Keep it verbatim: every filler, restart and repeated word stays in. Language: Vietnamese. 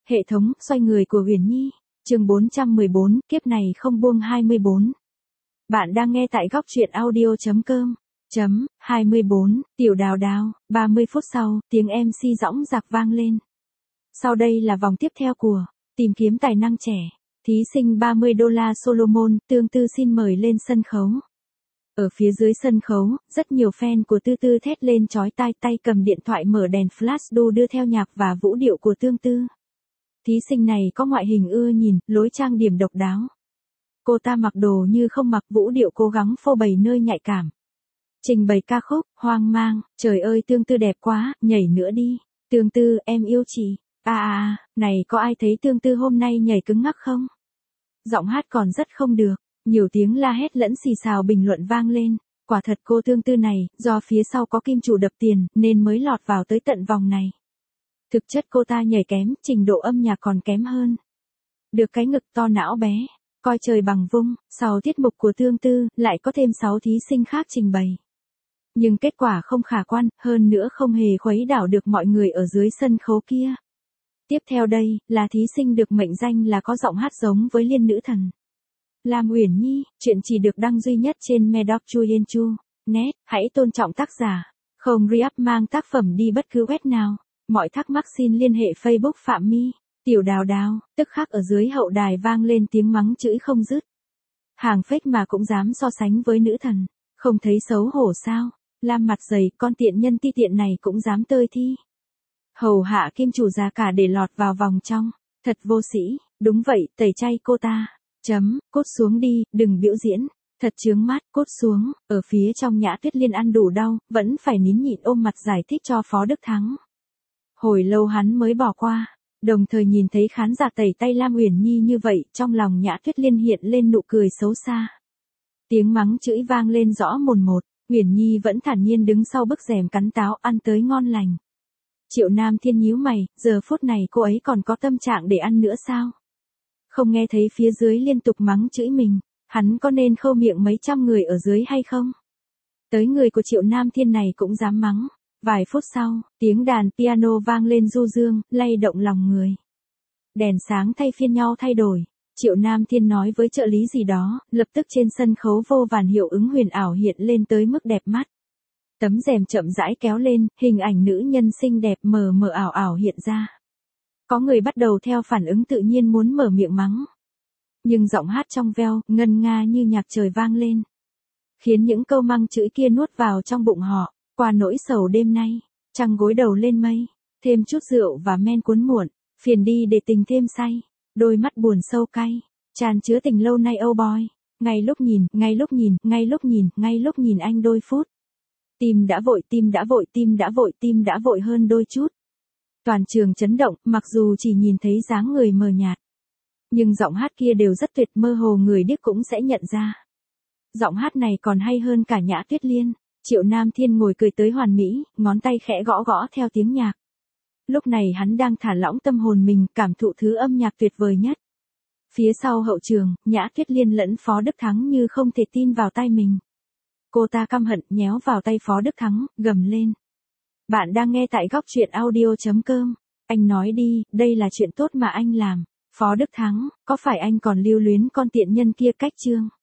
Hệ thống xoay người của Huyền Nhi, chương bốn trăm mười bốn, kiếp này không buông hai mươi bốn. Bạn đang nghe tại góc truyện audio chấm com. Chấm, hai mươi bốn, tiểu đào đào, ba mươi phút sau, tiếng em xê dõng dạc vang lên. Sau đây là vòng tiếp theo của tìm kiếm tài năng trẻ. Thí sinh ba mươi đô la Solomon, Tương Tư xin mời lên sân khấu. Ở phía dưới sân khấu, rất nhiều fan của Tư Tư thét lên chói tai, tay cầm điện thoại mở đèn flash đu đưa theo nhạc và vũ điệu của Tương Tư. Thí sinh này có ngoại hình ưa nhìn, lối trang điểm độc đáo. Cô ta mặc đồ như không mặc, vũ điệu cố gắng phô bày nơi nhạy cảm. Trình bày ca khúc, hoang mang, trời ơi Tương Tư đẹp quá, nhảy nữa đi. Tương Tư, em yêu chị. À à à, này có ai thấy Tương Tư hôm nay nhảy cứng ngắc không? Giọng hát còn rất không được, nhiều tiếng la hét lẫn xì xào bình luận vang lên. Quả thật cô Tương Tư này, do phía sau có kim chủ đập tiền, nên mới lọt vào tới tận vòng này. Thực chất cô ta nhảy kém, trình độ âm nhạc còn kém hơn. Được cái ngực to não bé, coi trời bằng vung, sau tiết mục của Tương Tư, lại có thêm sáu thí sinh khác trình bày. Nhưng kết quả không khả quan, hơn nữa không hề khuấy đảo được mọi người ở dưới sân khấu kia. Tiếp theo đây, là thí sinh được mệnh danh là có giọng hát giống với liên nữ thần. Lam Uyển Nhi, chuyện chỉ được đăng duy nhất trên Medoc Chuyen Chu. Net, hãy tôn trọng tác giả. Không re-up mang tác phẩm đi bất cứ web nào. Mọi thắc mắc xin liên hệ Facebook Phạm My. Tiểu đào đào, tức khắc ở dưới hậu đài vang lên tiếng mắng chửi không dứt. Hàng fake mà cũng dám so sánh với nữ thần. Không thấy xấu hổ sao? Lam mặt dày, con tiện nhân ti tiện này cũng dám tơi thi. Hầu hạ kim chủ giá cả để lọt vào vòng trong. Thật vô sĩ, đúng vậy, tẩy chay cô ta. Chấm, cốt xuống đi, đừng biểu diễn. Thật chướng mắt, cốt xuống. Ở phía trong Nhã Tuyết Liên ăn đủ đau, vẫn phải nín nhịn ôm mặt giải thích cho Phó Đức Thắng. Hồi lâu hắn mới bỏ qua. Đồng thời nhìn thấy khán giả tẩy tay Lam Uyển Nhi như vậy, trong lòng Nhã Tuyết Liên hiện lên nụ cười xấu xa. Tiếng mắng chửi vang lên rõ mồn một. Uyển Nhi vẫn thản nhiên đứng sau bức rèm cắn táo ăn tới ngon lành. Triệu Nam Thiên nhíu mày, giờ phút này cô ấy còn có tâm trạng để ăn nữa sao? Không nghe thấy phía dưới liên tục mắng chửi mình, hắn có nên khâu miệng mấy trăm người ở dưới hay không? Tới người của Triệu Nam Thiên này cũng dám mắng. Vài phút sau, tiếng đàn piano vang lên du dương, lay động lòng người. Đèn sáng thay phiên nhau thay đổi. Triệu Nam Thiên nói với trợ lý gì đó, lập tức trên sân khấu vô vàn hiệu ứng huyền ảo hiện lên tới mức đẹp mắt. Tấm rèm chậm rãi kéo lên, hình ảnh nữ nhân xinh đẹp mờ mờ ảo ảo hiện ra. Có người bắt đầu theo phản ứng tự nhiên muốn mở miệng mắng. Nhưng giọng hát trong veo, ngân nga như nhạc trời vang lên. Khiến những câu mắng chửi kia nuốt vào trong bụng họ. Qua nỗi sầu đêm nay, trăng gối đầu lên mây, thêm chút rượu và men cuốn muộn, phiền đi để tình thêm say, đôi mắt buồn sâu cay, tràn chứa tình lâu nay oh boy, ngay lúc nhìn, ngay lúc nhìn, ngay lúc nhìn, ngay lúc nhìn anh đôi phút. Tim đã vội, tim đã vội, tim đã vội, tim đã vội hơn đôi chút. Toàn trường chấn động, mặc dù chỉ nhìn thấy dáng người mờ nhạt. Nhưng giọng hát kia đều rất tuyệt, mơ hồ người điếc cũng sẽ nhận ra. Giọng hát này còn hay hơn cả Nhã Tuyết Liên. Triệu Nam Thiên ngồi cười tới hoàn mỹ, ngón tay khẽ gõ gõ theo tiếng nhạc. Lúc này hắn đang thả lỏng tâm hồn mình, cảm thụ thứ âm nhạc tuyệt vời nhất. Phía sau hậu trường, Nhã Tuyết Liên lẫn Phó Đức Thắng như không thể tin vào tai mình. Cô ta căm hận nhéo vào tay Phó Đức Thắng, gầm lên. Bạn đang nghe tại góc truyện audio chấm com. Anh nói đi, đây là chuyện tốt mà anh làm. Phó Đức Thắng, có phải anh còn lưu luyến con tiện nhân kia cách chương?